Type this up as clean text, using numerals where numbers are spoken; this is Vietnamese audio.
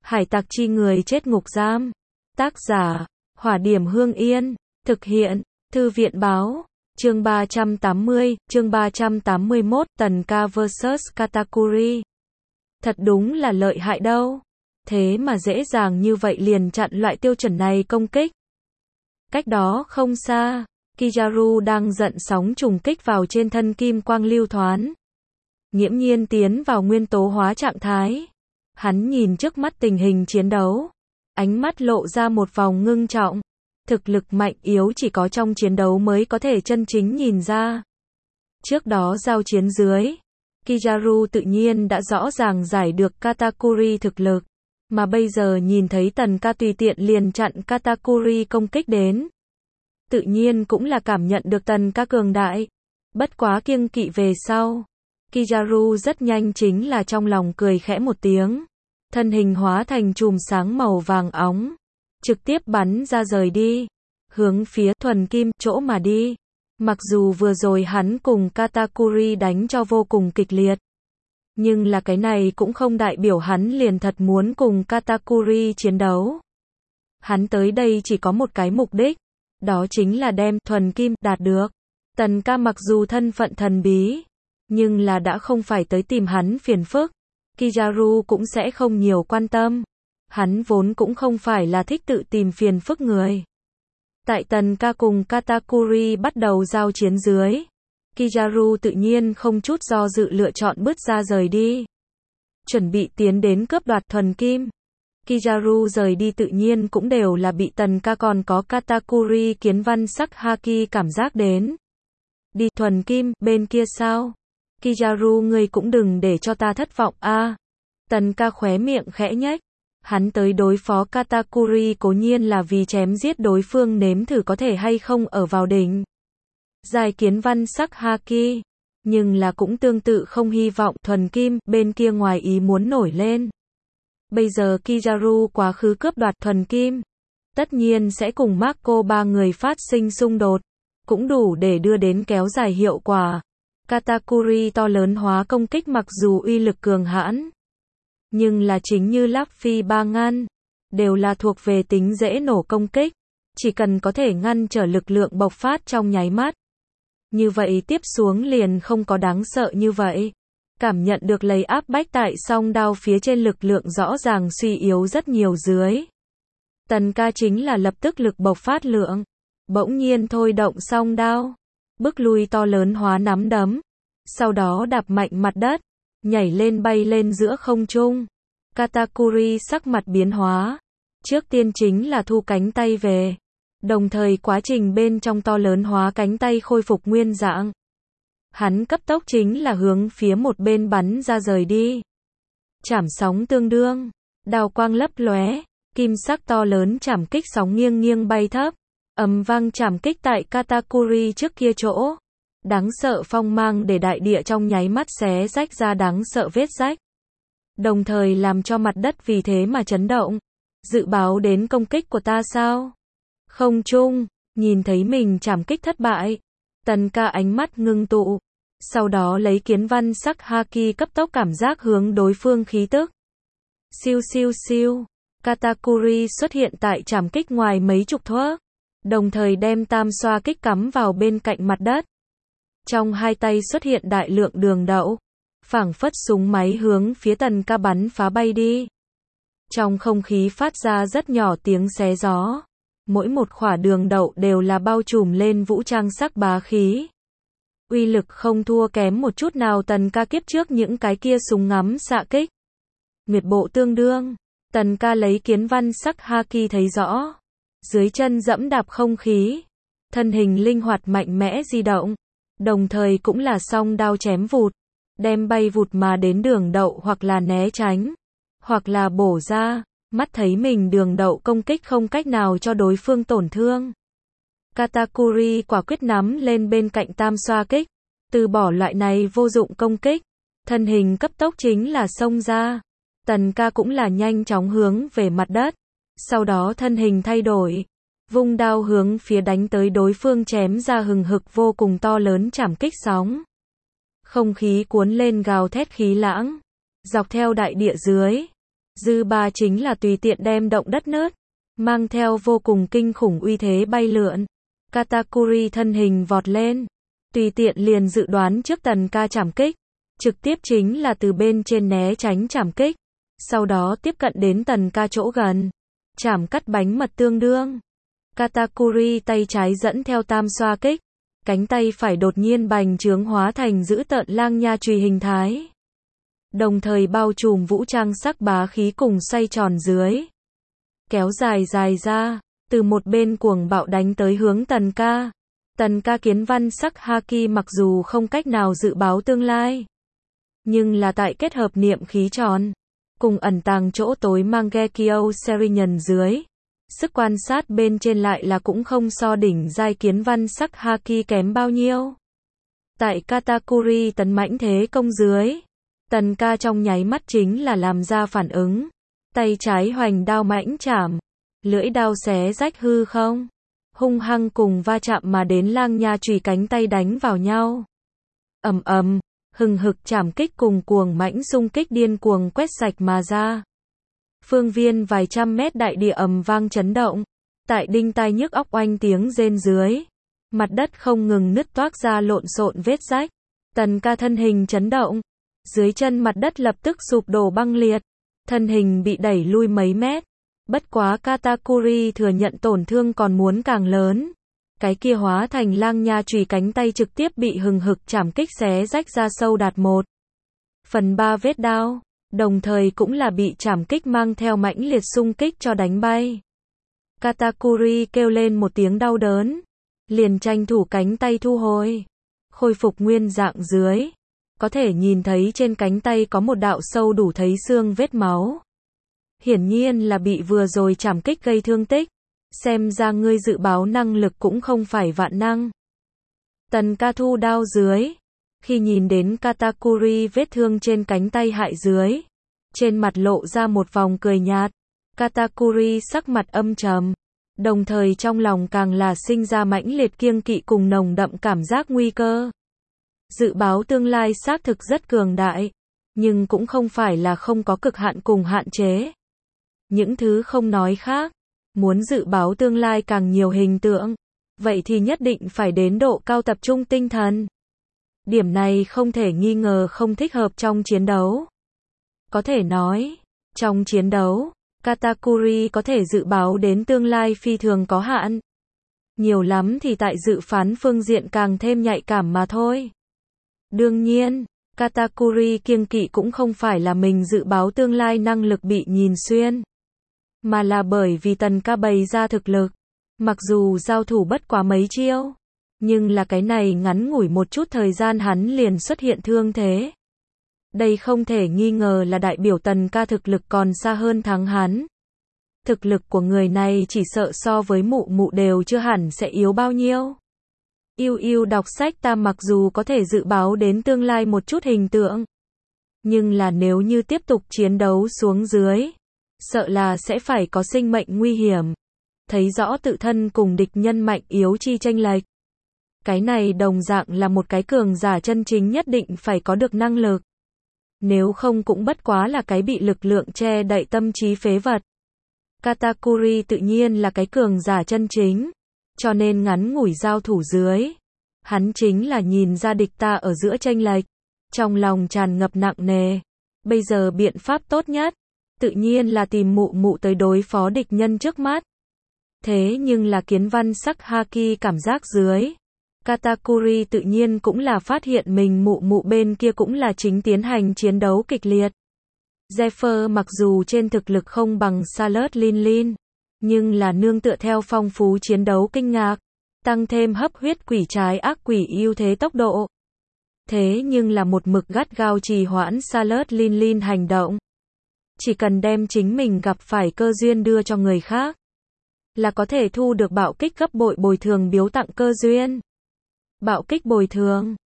Hải tặc chi người chết ngục giam. Tác giả, Hỏa Điểm Hương Yên. Thực hiện, Thư viện Báo. Chương 380, chương 381, Tần Ca vs Katakuri. Thật đúng là lợi hại đâu. Thế mà dễ dàng như vậy liền chặn loại tiêu chuẩn này công kích. Cách đó không xa, Kizaru đang giận sóng trùng kích vào trên thân kim quang lưu thoán. Nghiễm nhiên tiến vào nguyên tố hóa trạng thái. Hắn nhìn trước mắt tình hình chiến đấu. Ánh mắt lộ ra một vòng ngưng trọng. Thực lực mạnh yếu chỉ có trong chiến đấu mới có thể chân chính nhìn ra. Trước đó giao chiến dưới, Kizaru tự nhiên đã rõ ràng giải được Katakuri thực lực. Mà bây giờ nhìn thấy Tần Ca tùy tiện liền chặn Katakuri công kích đến. Tự nhiên cũng là cảm nhận được Tần Ca cường đại. Bất quá kiêng kỵ về sau. Kizaru rất nhanh chính là trong lòng cười khẽ một tiếng. Thân hình hóa thành chùm sáng màu vàng óng. Trực tiếp bắn ra rời đi. Hướng phía thuần kim chỗ mà đi. Mặc dù vừa rồi hắn cùng Katakuri đánh cho vô cùng kịch liệt. Nhưng là cái này cũng không đại biểu hắn liền thật muốn cùng Katakuri chiến đấu. Hắn tới đây chỉ có một cái mục đích. Đó chính là đem thuần kim đạt được. Tần Ca mặc dù thân phận thần bí. Nhưng là đã không phải tới tìm hắn phiền phức. Kizaru cũng sẽ không nhiều quan tâm. Hắn vốn cũng không phải là thích tự tìm phiền phức người. Tại Tần Ca cùng Katakuri bắt đầu giao chiến dưới. Kizaru tự nhiên không chút do dự lựa chọn bứt ra rời đi. Chuẩn bị tiến đến cướp đoạt thuần kim. Kizaru rời đi tự nhiên cũng đều là bị Tần Ca còn có Katakuri kiến văn sắc haki cảm giác đến. Đi thuần kim, bên kia sao? Kizaru ngươi cũng đừng để cho ta thất vọng a. Tần Ca khóe miệng khẽ nhếch. Hắn tới đối phó Katakuri cố nhiên là vì chém giết đối phương nếm thử có thể hay không ở vào đỉnh. Dài kiến văn sắc haki. Nhưng là cũng tương tự không hy vọng thuần kim bên kia ngoài ý muốn nổi lên. Bây giờ Kizaru quá khứ cướp đoạt thuần kim. Tất nhiên sẽ cùng Marco ba người phát sinh xung đột. Cũng đủ để đưa đến kéo dài hiệu quả. Katakuri to lớn hóa công kích mặc dù uy lực cường hãn. Nhưng là chính như Luffy ba ngăn. Đều là thuộc về tính dễ nổ công kích. Chỉ cần có thể ngăn trở lực lượng bộc phát trong nháy mắt. Như vậy tiếp xuống liền không có đáng sợ như vậy. Cảm nhận được lấy áp bách tại song đao phía trên lực lượng rõ ràng suy yếu rất nhiều dưới. Tần Ca chính là lập tức lực bộc phát lượng. Bỗng nhiên thôi động song đao. Bức lui to lớn hóa nắm đấm. Sau đó đạp mạnh mặt đất. Nhảy lên bay lên giữa không trung. Katakuri sắc mặt biến hóa. Trước tiên chính là thu cánh tay về. Đồng thời quá trình bên trong to lớn hóa cánh tay khôi phục nguyên dạng. Hắn cấp tốc chính là hướng phía một bên bắn ra rời đi. Chảm sóng tương đương. Đào quang lấp lóe. Kim sắc to lớn chảm kích sóng nghiêng nghiêng bay thấp. Ầm vang chảm kích tại Katakuri trước kia chỗ. Đáng sợ phong mang để đại địa trong nháy mắt xé rách ra đáng sợ vết rách. Đồng thời làm cho mặt đất vì thế mà chấn động. Dự báo đến công kích của ta sao? Không trung, nhìn thấy mình chảm kích thất bại. Tần Ca ánh mắt ngưng tụ. Sau đó lấy kiến văn sắc haki cấp tốc cảm giác hướng đối phương khí tức. Siêu siêu siêu. Katakuri xuất hiện tại chảm kích ngoài mấy chục thước. Đồng thời đem tam xoa kích cắm vào bên cạnh mặt đất. Trong hai tay xuất hiện đại lượng đường đậu. Phảng phất súng máy hướng phía Tần Ca bắn phá bay đi. Trong không khí phát ra rất nhỏ tiếng xé gió. Mỗi một khỏa đường đậu đều là bao trùm lên vũ trang sắc bá khí. Uy lực không thua kém một chút nào Tần Ca kiếp trước những cái kia súng ngắm xạ kích. Nguyệt bộ tương đương. Tần Ca lấy kiến văn sắc haki thấy rõ. Dưới chân dẫm đạp không khí. Thân hình linh hoạt mạnh mẽ di động. Đồng thời cũng là song đao chém vụt. Đem bay vụt mà đến đường đậu hoặc là né tránh. Hoặc là bổ ra. Mắt thấy mình đường đậu công kích không cách nào cho đối phương tổn thương. Katakuri quả quyết nắm lên bên cạnh tam xoa kích. Từ bỏ loại này vô dụng công kích. Thân hình cấp tốc chính là xông ra. Tần Ca cũng là nhanh chóng hướng về mặt đất. Sau đó thân hình thay đổi. Vung đao hướng phía đánh tới đối phương chém ra hừng hực vô cùng to lớn chảm kích sóng. Không khí cuốn lên gào thét khí lãng. Dọc theo đại địa dưới. Dư ba chính là tùy tiện đem động đất nứt, mang theo vô cùng kinh khủng uy thế bay lượn. Katakuri thân hình vọt lên, tùy tiện liền dự đoán trước Tần Ca chảm kích, trực tiếp chính là từ bên trên né tránh chảm kích, sau đó tiếp cận đến Tần Ca chỗ gần, chảm cắt bánh mật tương đương. Katakuri tay trái dẫn theo tam xoa kích, cánh tay phải đột nhiên bành trướng hóa thành dữ tợn lang nha chùy hình thái, đồng thời bao trùm vũ trang sắc bá khí cùng xoay tròn dưới, kéo dài ra, từ một bên cuồng bạo đánh tới hướng Tần Ca. Tần Ca kiến văn sắc haki mặc dù không cách nào dự báo tương lai, nhưng là tại kết hợp niệm khí tròn, cùng ẩn tàng chỗ tối Mangekyo Serinian dưới, sức quan sát bên trên lại là cũng không so đỉnh giai kiến văn sắc haki kém bao nhiêu. Tại Katakuri tấn mãnh thế công dưới, Tần Ca trong nháy mắt chính là làm ra phản ứng, tay trái hoành đao mãnh chảm, lưỡi đao xé rách hư không, hung hăng cùng va chạm mà đến lang nha chùy cánh tay đánh vào nhau. Ầm ầm, hừng hực chảm kích cùng cuồng mãnh xung kích điên cuồng quét sạch mà ra. Phương viên vài trăm mét đại địa ầm vang chấn động, tại đinh tai nhức óc oanh tiếng rên dưới, mặt đất không ngừng nứt toác ra lộn xộn vết rách. Tần Ca thân hình chấn động, dưới chân mặt đất lập tức sụp đổ băng liệt, thân hình bị đẩy lui mấy mét. Bất quá Katakuri thừa nhận tổn thương còn muốn càng lớn. Cái kia hóa thành lang nha chùy cánh tay trực tiếp bị hừng hực chảm kích xé rách ra sâu đạt 1/3 vết đao, đồng thời cũng là bị chảm kích mang theo mãnh liệt xung kích cho đánh bay. Katakuri kêu lên một tiếng đau đớn, liền tranh thủ cánh tay thu hồi, khôi phục nguyên dạng dưới, có thể nhìn thấy trên cánh tay có một đạo sâu đủ thấy xương vết máu. Hiển nhiên là bị vừa rồi chảm kích gây thương tích, xem ra ngươi dự báo năng lực cũng không phải vạn năng. Tần Ca thu đao dưới, khi nhìn đến Katakuri vết thương trên cánh tay hại dưới, trên mặt lộ ra một vòng cười nhạt. Katakuri sắc mặt âm trầm, đồng thời trong lòng càng là sinh ra mãnh liệt kiêng kỵ cùng nồng đậm cảm giác nguy cơ. Dự báo tương lai xác thực rất cường đại, nhưng cũng không phải là không có cực hạn cùng hạn chế. Những thứ không nói khác, muốn dự báo tương lai càng nhiều hình tượng, vậy thì nhất định phải đến độ cao tập trung tinh thần. Điểm này không thể nghi ngờ không thích hợp trong chiến đấu. Có thể nói, trong chiến đấu, Katakuri có thể dự báo đến tương lai phi thường có hạn. Nhiều lắm thì tại dự phán phương diện càng thêm nhạy cảm mà thôi. Đương nhiên, Katakuri kiêng kỵ cũng không phải là mình dự báo tương lai năng lực bị nhìn xuyên, mà là bởi vì Tần Ca bày ra thực lực. Mặc dù giao thủ bất quá mấy chiêu, nhưng là cái này ngắn ngủi một chút thời gian hắn liền xuất hiện thương thế. Đây không thể nghi ngờ là đại biểu Tần Ca thực lực còn xa hơn thắng hắn. Thực lực của người này chỉ sợ so với mụ mụ đều chưa hẳn sẽ yếu bao nhiêu. Yêu đọc sách ta mặc dù có thể dự báo đến tương lai một chút hình tượng, nhưng là nếu như tiếp tục chiến đấu xuống dưới, sợ là sẽ phải có sinh mệnh nguy hiểm. Thấy rõ tự thân cùng địch nhân mạnh yếu chi chênh lệch. Cái này đồng dạng là một cái cường giả chân chính nhất định phải có được năng lực. Nếu không cũng bất quá là cái bị lực lượng che đậy tâm trí phế vật. Katakuri tự nhiên là cái cường giả chân chính, cho nên ngắn ngủi giao thủ dưới, hắn chính là nhìn ra địch ta ở giữa chênh lệch, trong lòng tràn ngập nặng nề. Bây giờ biện pháp tốt nhất, tự nhiên là tìm mụ mụ tới đối phó địch nhân trước mắt. Thế nhưng là kiến văn sắc haki cảm giác dưới, Katakuri tự nhiên cũng là phát hiện mình mụ mụ bên kia cũng là chính tiến hành chiến đấu kịch liệt. Zephyr mặc dù trên thực lực không bằng Charlotte Linlin, nhưng là nương tựa theo phong phú chiến đấu kinh ngạc, tăng thêm hấp huyết quỷ trái ác quỷ ưu thế tốc độ. Thế nhưng là một mực gắt gao trì hoãn Charlotte Linlin hành động. Chỉ cần đem chính mình gặp phải cơ duyên đưa cho người khác, là có thể thu được bạo kích gấp bội bồi thường biếu tặng cơ duyên. Bạo kích bồi thường